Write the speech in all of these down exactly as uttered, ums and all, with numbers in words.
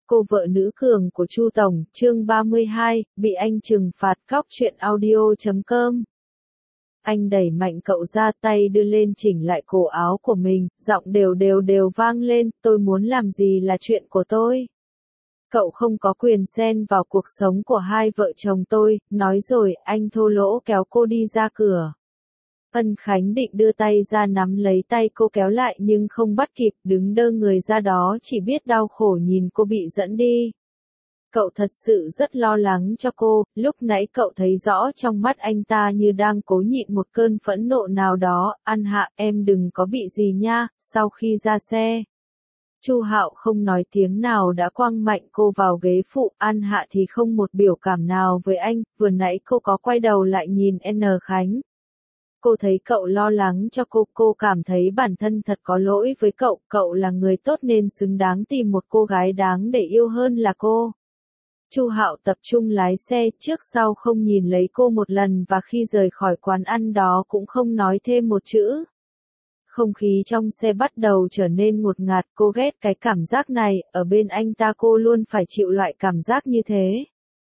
Cô vợ nữ cường của Chu Tổng, chương ba mươi hai, bị anh trừng phạt. Cóc truyện audio chấm com. Anh đẩy mạnh cậu ra, tay đưa lên chỉnh lại cổ áo của mình, giọng đều đều đều vang lên, tôi muốn làm gì là chuyện của tôi. Cậu không có quyền xen vào cuộc sống của hai vợ chồng tôi, nói rồi, anh thô lỗ kéo cô đi ra cửa. Ân Khánh định đưa tay ra nắm lấy tay cô kéo lại nhưng không bắt kịp, đứng đơ người ra đó chỉ biết đau khổ nhìn cô bị dẫn đi. Cậu thật sự rất lo lắng cho cô, lúc nãy cậu thấy rõ trong mắt anh ta như đang cố nhịn một cơn phẫn nộ nào đó. An Hạ, em đừng có bị gì nha. Sau khi ra xe, Chu Hạo không nói tiếng nào đã quăng mạnh cô vào ghế phụ. An Hạ thì không một biểu cảm nào với anh, vừa nãy cô có quay đầu lại nhìn N Khánh. Cô thấy cậu lo lắng cho cô, cô cảm thấy bản thân thật có lỗi với cậu, cậu là người tốt nên xứng đáng tìm một cô gái đáng để yêu hơn là cô. Chu Hạo tập trung lái xe, trước sau không nhìn lấy cô một lần và khi rời khỏi quán ăn đó cũng không nói thêm một chữ. Không khí trong xe bắt đầu trở nên ngột ngạt, cô ghét cái cảm giác này, ở bên anh ta cô luôn phải chịu loại cảm giác như thế.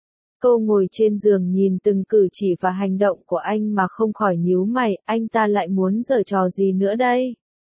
Cô ngồi trên giường nhìn từng cử chỉ và hành động của anh mà không khỏi nhíu mày, anh ta lại muốn giở trò gì nữa đây?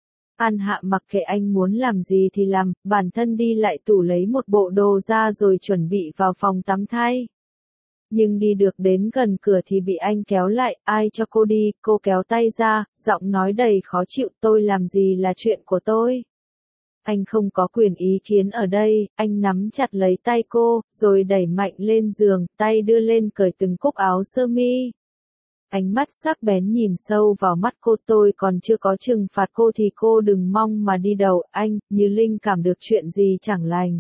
An Hạ mặc kệ anh muốn làm gì thì làm, bản thân đi lại tủ lấy một bộ đồ ra rồi chuẩn bị vào phòng tắm thay. Nhưng đi được đến gần cửa thì bị anh kéo lại, ai cho cô đi, cô kéo tay ra, giọng nói đầy khó chịu, tôi làm gì là chuyện của tôi. Anh không có quyền ý kiến ở đây, anh nắm chặt lấy tay cô, rồi đẩy mạnh lên giường, tay đưa lên cởi từng cúc áo sơ mi. Ánh mắt sắc bén nhìn sâu vào mắt cô, tôi còn chưa có trừng phạt cô thì cô đừng mong mà đi đầu, anh, như linh cảm được chuyện gì chẳng lành.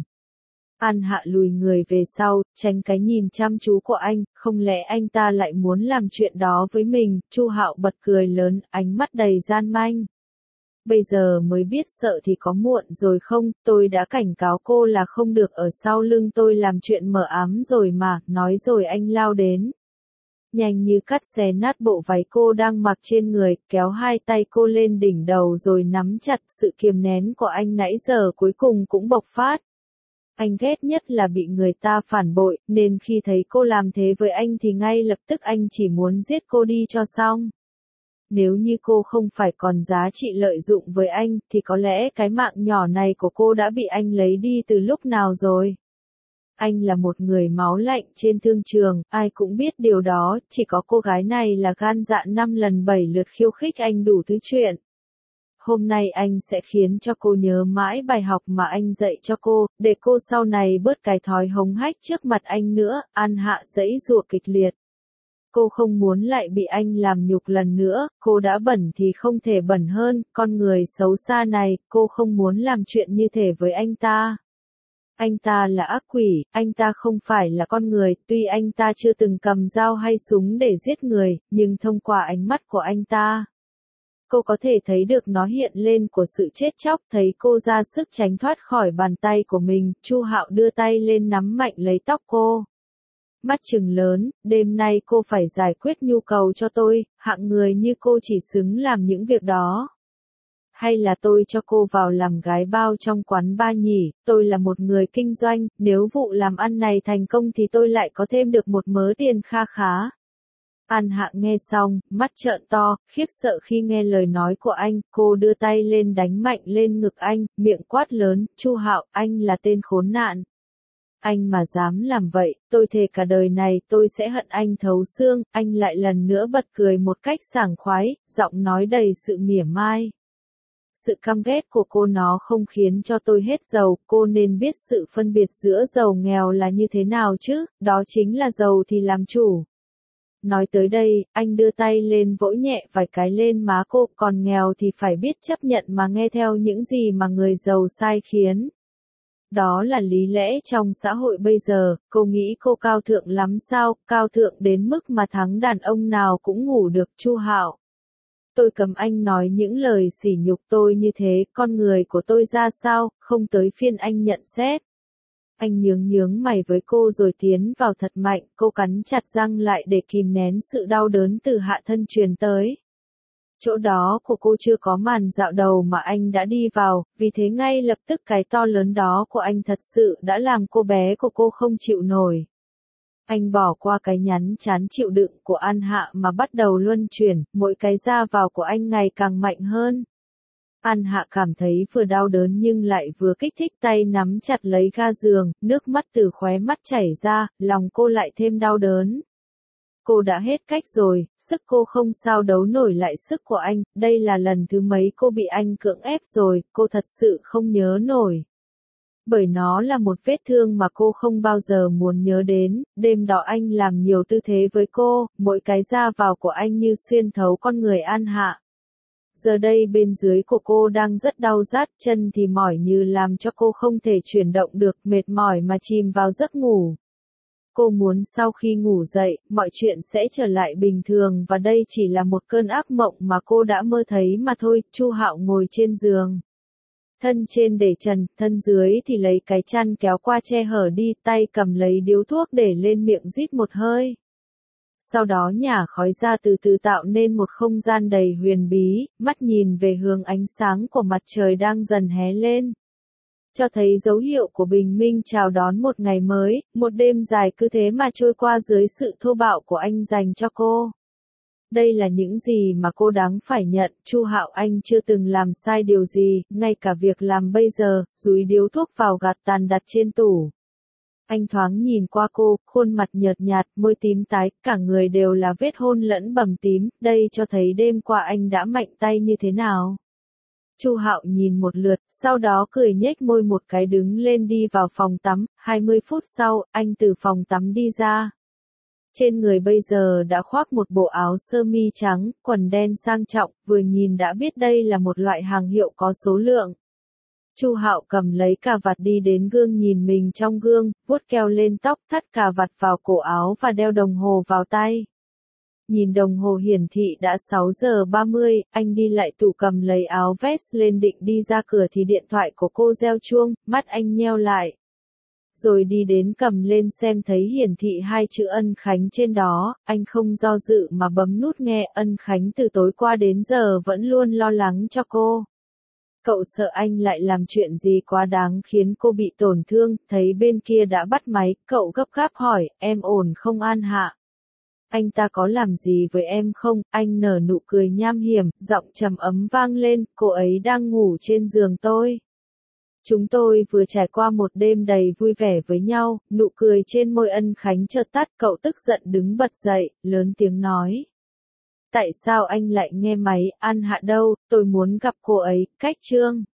An Hạ lùi người về sau, tránh cái nhìn chăm chú của anh, không lẽ anh ta lại muốn làm chuyện đó với mình. Chu Hạo bật cười lớn, ánh mắt đầy gian manh. Bây giờ mới biết sợ thì có muộn rồi không, tôi đã cảnh cáo cô là không được ở sau lưng tôi làm chuyện mờ ám rồi mà, nói rồi anh lao đến. Nhanh như cắt xé nát bộ váy cô đang mặc trên người, kéo hai tay cô lên đỉnh đầu rồi nắm chặt. Sự kiềm nén của anh nãy giờ cuối cùng cũng bộc phát. Anh ghét nhất là bị người ta phản bội, nên khi thấy cô làm thế với anh thì ngay lập tức anh chỉ muốn giết cô đi cho xong. Nếu như cô không phải còn giá trị lợi dụng với anh, thì có lẽ cái mạng nhỏ này của cô đã bị anh lấy đi từ lúc nào rồi. Anh là một người máu lạnh trên thương trường, ai cũng biết điều đó, chỉ có cô gái này là gan dạ năm lần bảy lượt khiêu khích anh đủ thứ chuyện. Hôm nay anh sẽ khiến cho cô nhớ mãi bài học mà anh dạy cho cô, để cô sau này bớt cái thói hống hách trước mặt anh nữa. An Hạ giãy giụa kịch liệt. Cô không muốn lại bị anh làm nhục lần nữa, cô đã bẩn thì không thể bẩn hơn, con người xấu xa này, cô không muốn làm chuyện như thế với anh ta. Anh ta là ác quỷ, anh ta không phải là con người, tuy anh ta chưa từng cầm dao hay súng để giết người, nhưng thông qua ánh mắt của anh ta, cô có thể thấy được nó hiện lên của sự chết chóc, thấy cô ra sức tránh thoát khỏi bàn tay của mình. Chu Hạo đưa tay lên nắm mạnh lấy tóc cô. Mắt trừng lớn, đêm nay cô phải giải quyết nhu cầu cho tôi, hạng người như cô chỉ xứng làm những việc đó. Hay là tôi cho cô vào làm gái bao trong quán bar nhỉ, tôi là một người kinh doanh, nếu vụ làm ăn này thành công thì tôi lại có thêm được một mớ tiền kha khá. An Hạ nghe xong, mắt trợn to, khiếp sợ khi nghe lời nói của anh, cô đưa tay lên đánh mạnh lên ngực anh, miệng quát lớn, Chu Hạo, anh là tên khốn nạn. Anh mà dám làm vậy, tôi thề cả đời này tôi sẽ hận anh thấu xương. Anh lại lần nữa bật cười một cách sảng khoái, giọng nói đầy sự mỉa mai. Sự căm ghét của cô nó không khiến cho tôi hết giàu, cô nên biết sự phân biệt giữa giàu nghèo là như thế nào chứ, đó chính là giàu thì làm chủ. Nói tới đây, anh đưa tay lên vỗ nhẹ vài cái lên má cô, còn nghèo thì phải biết chấp nhận mà nghe theo những gì mà người giàu sai khiến. Đó là lý lẽ trong xã hội bây giờ. Cô nghĩ cô cao thượng lắm sao, cao thượng đến mức mà thắng đàn ông nào cũng ngủ được. Chu Hạo, tôi cấm anh nói những lời sỉ nhục tôi như thế, con người của tôi ra sao, không tới phiên anh nhận xét. Anh nhướng nhướng mày với cô rồi tiến vào thật mạnh, cô cắn chặt răng lại để kìm nén sự đau đớn từ hạ thân truyền tới. chỗ đó của cô chưa có màn dạo đầu mà anh đã đi vào, vì thế ngay lập tức cái to lớn đó của anh thật sự đã làm cô bé của cô không chịu nổi. Anh bỏ qua cái nhắn chán chịu đựng của An Hạ mà bắt đầu luân chuyển, mỗi cái ra vào của anh ngày càng mạnh hơn. An Hạ cảm thấy vừa đau đớn nhưng lại vừa kích thích, tay nắm chặt lấy ga giường, nước mắt từ khóe mắt chảy ra, lòng cô lại thêm đau đớn. Cô đã hết cách rồi, sức cô không sao đấu nổi lại sức của anh, đây là lần thứ mấy cô bị anh cưỡng ép rồi, cô thật sự không nhớ nổi. Bởi nó là một vết thương mà cô không bao giờ muốn nhớ đến, đêm đó anh làm nhiều tư thế với cô, mỗi cái ra vào của anh như xuyên thấu con người An Hạ. Giờ đây bên dưới của cô đang rất đau rát, chân thì mỏi như làm cho cô không thể chuyển động được, mệt mỏi mà chìm vào giấc ngủ. Cô muốn sau khi ngủ dậy, mọi chuyện sẽ trở lại bình thường và đây chỉ là một cơn ác mộng mà cô đã mơ thấy mà thôi. Chu Hạo ngồi trên giường. Thân trên để trần, thân dưới thì lấy cái chăn kéo qua che hở đi, tay cầm lấy điếu thuốc để lên miệng rít một hơi. Sau đó nhả khói ra từ từ tạo nên một không gian đầy huyền bí, mắt nhìn về hướng ánh sáng của mặt trời đang dần hé lên. Cho thấy dấu hiệu của bình minh chào đón một ngày mới, một đêm dài cứ thế mà trôi qua dưới sự thô bạo của anh dành cho cô. Đây là những gì mà cô đáng phải nhận, Chu Hạo anh chưa từng làm sai điều gì, ngay cả việc làm bây giờ, dúi điếu thuốc vào gạt tàn đặt trên tủ. Anh thoáng nhìn qua cô, khuôn mặt nhợt nhạt, môi tím tái, cả người đều là vết hôn lẫn bầm tím, đây cho thấy đêm qua anh đã mạnh tay như thế nào. Chu Hạo nhìn một lượt, sau đó cười nhếch môi một cái đứng lên đi vào phòng tắm, hai mươi phút sau, anh từ phòng tắm đi ra. Trên người bây giờ đã khoác một bộ áo sơ mi trắng, quần đen sang trọng, vừa nhìn đã biết đây là một loại hàng hiệu có số lượng. Chu Hạo cầm lấy cà vạt đi đến gương nhìn mình trong gương, vuốt keo lên tóc, thắt cà vạt vào cổ áo và đeo đồng hồ vào tay. Nhìn đồng hồ hiển thị đã sáu giờ ba mươi, anh đi lại tủ cầm lấy áo vest lên định đi ra cửa thì điện thoại của cô reo chuông, mắt anh nheo lại. Rồi đi đến cầm lên xem thấy hiển thị hai chữ Ân Khánh trên đó, anh không do dự mà bấm nút nghe. Ân Khánh từ tối qua đến giờ vẫn luôn lo lắng cho cô. Cậu sợ anh lại làm chuyện gì quá đáng khiến cô bị tổn thương, thấy bên kia đã bắt máy, cậu gấp gáp hỏi, em ổn không An Hạ? Anh ta có làm gì với em không? Anh nở nụ cười nham hiểm, giọng trầm ấm vang lên, cô ấy đang ngủ trên giường tôi. Chúng tôi vừa trải qua một đêm đầy vui vẻ với nhau, nụ cười trên môi Ân Khánh chợt tắt, cậu tức giận đứng bật dậy, lớn tiếng nói. Tại sao anh lại nghe máy, An Hạ đâu, tôi muốn gặp cô ấy, cách chương.